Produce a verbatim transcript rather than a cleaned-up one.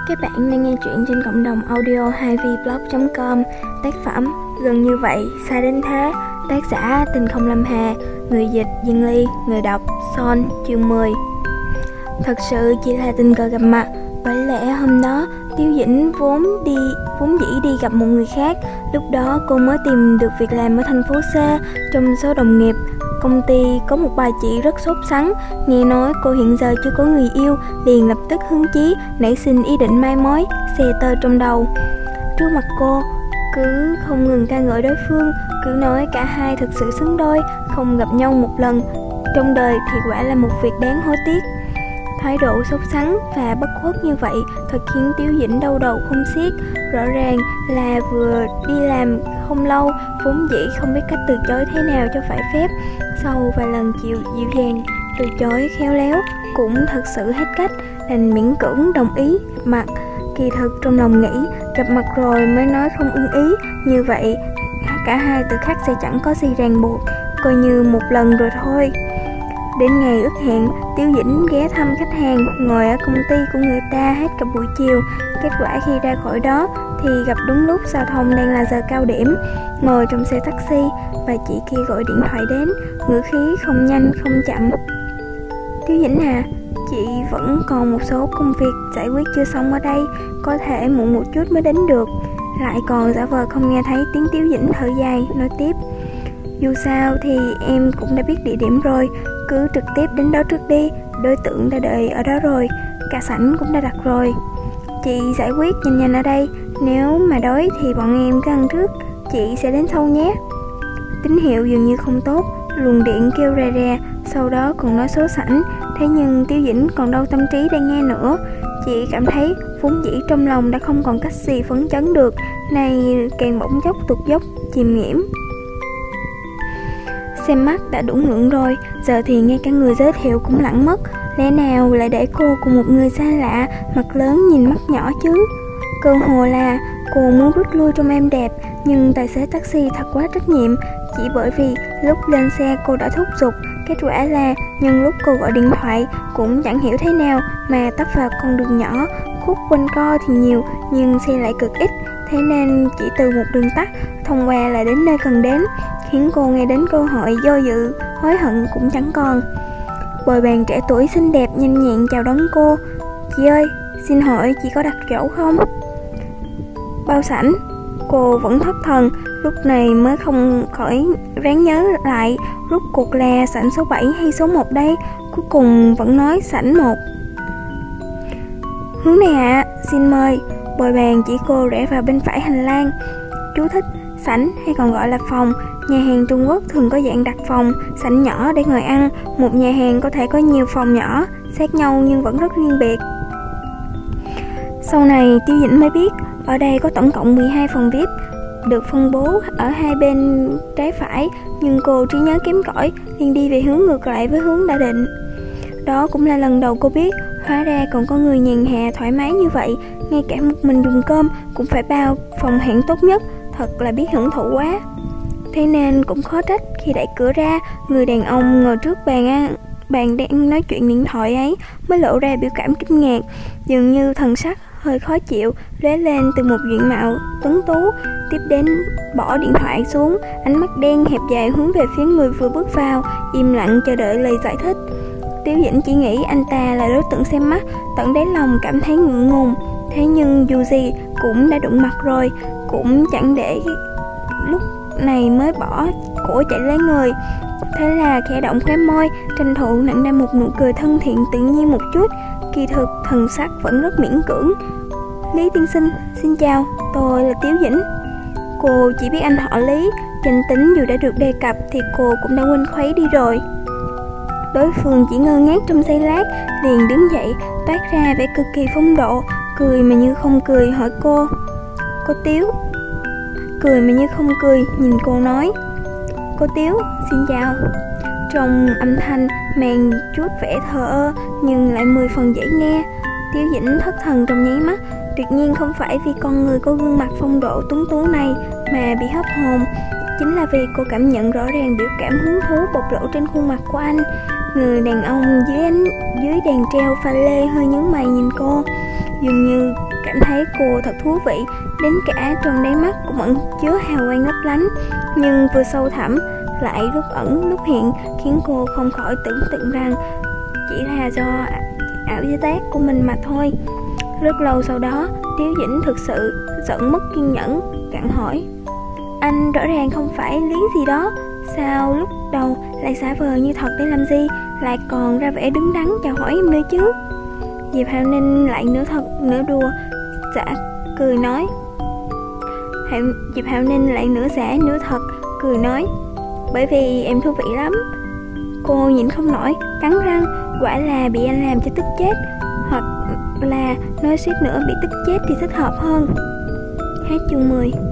Các bạn đang nghe truyện trên cộng đồng audio hai v blog chấm com. Tác phẩm Gần Như Vậy, Xa Đến Thế. Tác giả Tình Không Lâm Hà. Người dịch Diên Ly. Người đọc Son. Chương mười. Thật sự chỉ là tình cờ gặp mặt. Bởi lẽ hôm đó Tiêu Dĩnh vốn đi vốn dĩ đi gặp một người khác. Lúc đó cô mới tìm được việc làm ở thành phố C. Trong số đồng nghiệp công ty có một bà chị rất sốt sắng. Nghe nói cô hiện giờ chưa có người yêu, liền lập tức hứng chí nảy sinh ý định mai mối, xè tơ trong đầu. Trước mặt cô cứ không ngừng ca ngợi đối phương, cứ nói cả hai thực sự xứng đôi. Không gặp nhau một lần trong đời thì quả là một việc đáng hối tiếc. Thái độ sốt sắng và bất khuất như vậy thật khiến Tiêu Dĩnh đau đầu không xiết. Rõ ràng là vừa đi làm không lâu, vốn dĩ không biết cách từ chối thế nào cho phải phép. Sau vài lần chịu dịu dàng từ chối khéo léo, cũng thật sự hết cách, đành miễn cưỡng đồng ý gặp mặt. Kỳ thực trong lòng nghĩ gặp mặt rồi mới nói không ưng ý, như vậy cả hai tự khắc sẽ chẳng có gì ràng buộc, coi như một lần rồi thôi. Đến ngày ước hẹn, Tiêu Dĩnh ghé thăm khách hàng, ngồi ở công ty của người ta hết cả buổi chiều. Kết quả khi ra khỏi đó thì gặp đúng lúc giao thông đang là giờ cao điểm. Ngồi trong xe taxi, bà chị kia gọi điện thoại đến, ngữ khí không nhanh không chậm. Tiêu Dĩnh à, chị vẫn còn một số công việc giải quyết chưa xong ở đây, có thể muộn một chút mới đến được. Lại còn giả vờ không nghe thấy tiếng Tiêu Dĩnh thở dài, nói tiếp. Dù sao thì em cũng đã biết địa điểm rồi, cứ trực tiếp đến đó trước đi, đối tượng đã đợi ở đó rồi, cả sảnh cũng đã đặt rồi. Chị giải quyết nhanh nhanh ở đây, nếu mà đói thì bọn em cứ ăn trước, chị sẽ đến sau nhé. Tín hiệu dường như không tốt, luồng điện kêu rè rè, sau đó còn nói số sảnh. Thế nhưng Tiêu Dĩnh còn đâu tâm trí đang nghe nữa. Chị cảm thấy vốn dĩ trong lòng đã không còn cách gì phấn chấn được, này càng bỗng dốc tụt dốc, chìm nghiễm. Xem mắt đã đủ ngượng rồi, giờ thì ngay cả người giới thiệu cũng lẳng mất. Lẽ nào lại để cô cùng một người xa lạ, mặt lớn nhìn mắt nhỏ chứ? Cơ hồ là cô muốn rút lui trong êm đẹp, nhưng tài xế taxi thật quá trách nhiệm. Chỉ bởi vì lúc lên xe cô đã thúc giục, kết quả là nhân lúc cô gọi điện thoại cũng chẳng hiểu thế nào mà tấp vào con đường nhỏ, khúc quanh co thì nhiều nhưng xe lại cực ít. Thế nên chỉ từ một đường tắt thông qua là đến nơi cần đến, khiến cô nghe đến cơ hội do dự, hối hận cũng chẳng còn. Bồi bàn trẻ tuổi xinh đẹp nhanh nhẹn chào đón cô. Chị ơi, xin hỏi chị có đặt chỗ không? Bao sảnh? Cô vẫn thất thần, lúc này mới không khỏi ráng nhớ lại rốt cuộc là sảnh số bảy hay số một đây. Cuối cùng vẫn nói sảnh một. Hướng này ạ, à, xin mời. Bồi bàn chỉ cô rẽ vào bên phải hành lang. Chú thích: sảnh hay còn gọi là phòng. Nhà hàng Trung Quốc thường có dạng đặt phòng, sảnh nhỏ để ngồi ăn. Một nhà hàng có thể có nhiều phòng nhỏ, sát nhau nhưng vẫn rất riêng biệt. Sau này Tiêu Dĩnh mới biết, ở đây có tổng cộng mười hai phòng vi ai pi, được phân bố ở hai bên trái phải. Nhưng cô trí nhớ kém cỏi, liền đi về hướng ngược lại với hướng đã định. Đó cũng là lần đầu cô biết, hóa ra còn có người nhàn hạ thoải mái như vậy. Ngay cả một mình dùng cơm cũng phải bao phòng hạng tốt nhất, thật là biết hưởng thụ quá. Thế nên cũng khó trách khi đẩy cửa ra, người đàn ông ngồi trước bàn ăn, bàn đang nói chuyện điện thoại ấy mới lộ ra biểu cảm kinh ngạc, dường như thần sắc hơi khó chịu lóe lên từ một diện mạo tuấn tú. Tiếp đến bỏ điện thoại xuống, ánh mắt đen hẹp dài hướng về phía người vừa bước vào, im lặng chờ đợi lời giải thích. Tiêu Dĩnh chỉ nghĩ anh ta là đối tượng xem mắt, tận đáy lòng cảm thấy ngượng ngùng. Thế nhưng dù gì cũng đã đụng mặt rồi, cũng chẳng để lúc này mới bỏ cổ chạy lấy người. Thế là khẽ động khóe môi, tranh thủ nặn ra một nụ cười thân thiện tự nhiên một chút. Kỳ thực thần sắc vẫn rất miễn cưỡng. Lý tiên sinh, xin chào, tôi là Tiêu Dĩnh. Cô chỉ biết anh họ Lý, danh tính dù đã được đề cập thì cô cũng đã quên khuấy đi rồi. Đối phương chỉ ngơ ngác trong giây lát, liền đứng dậy, toát ra vẻ cực kỳ phong độ, cười mà như không cười hỏi cô. Cô Tiếu. Cười mà như không cười, nhìn cô nói. Cô Tiếu, xin chào. Trong âm thanh mang chút vẻ thờ ơ nhưng lại mười phần dễ nghe. Tiêu Dĩnh thất thần trong nháy mắt, tuyệt nhiên không phải vì con người có gương mặt phong độ tuấn tú này mà bị hấp hồn, chính là vì cô cảm nhận rõ ràng biểu cảm hứng thú bộc lộ trên khuôn mặt của anh. Người đàn ông dưới ánh dưới đèn treo pha lê hơi nhướng mày nhìn cô, dường như cảm thấy cô thật thú vị, đến cả trong đáy mắt cũng ẩn chứa hào quang lấp lánh, nhưng vừa sâu thẳm lại lúc ẩn lúc hiện, khiến cô không khỏi tưởng tượng rằng chỉ là do ảo giác của mình mà thôi. Rất lâu sau đó, Tiếu Dĩnh thực sự giận mất kiên nhẫn, gặng hỏi: anh rõ ràng không phải liếng gì đó, sao lúc đầu lại giả vờ như thật để làm gì, lại còn ra vẻ đứng đắn chào hỏi em nữa chứ? Diệp Hạo Ninh lại nửa thật nửa đùa giả cười nói. Hạo, Diệp Hạo Ninh lại nửa giả nửa thật cười nói: bởi vì em thú vị lắm. Cô nhịn không nổi, cắn răng, quả là bị anh làm cho tức chết, hoặc là nói suýt nữa bị tức chết thì thích hợp hơn. Hết chương mười.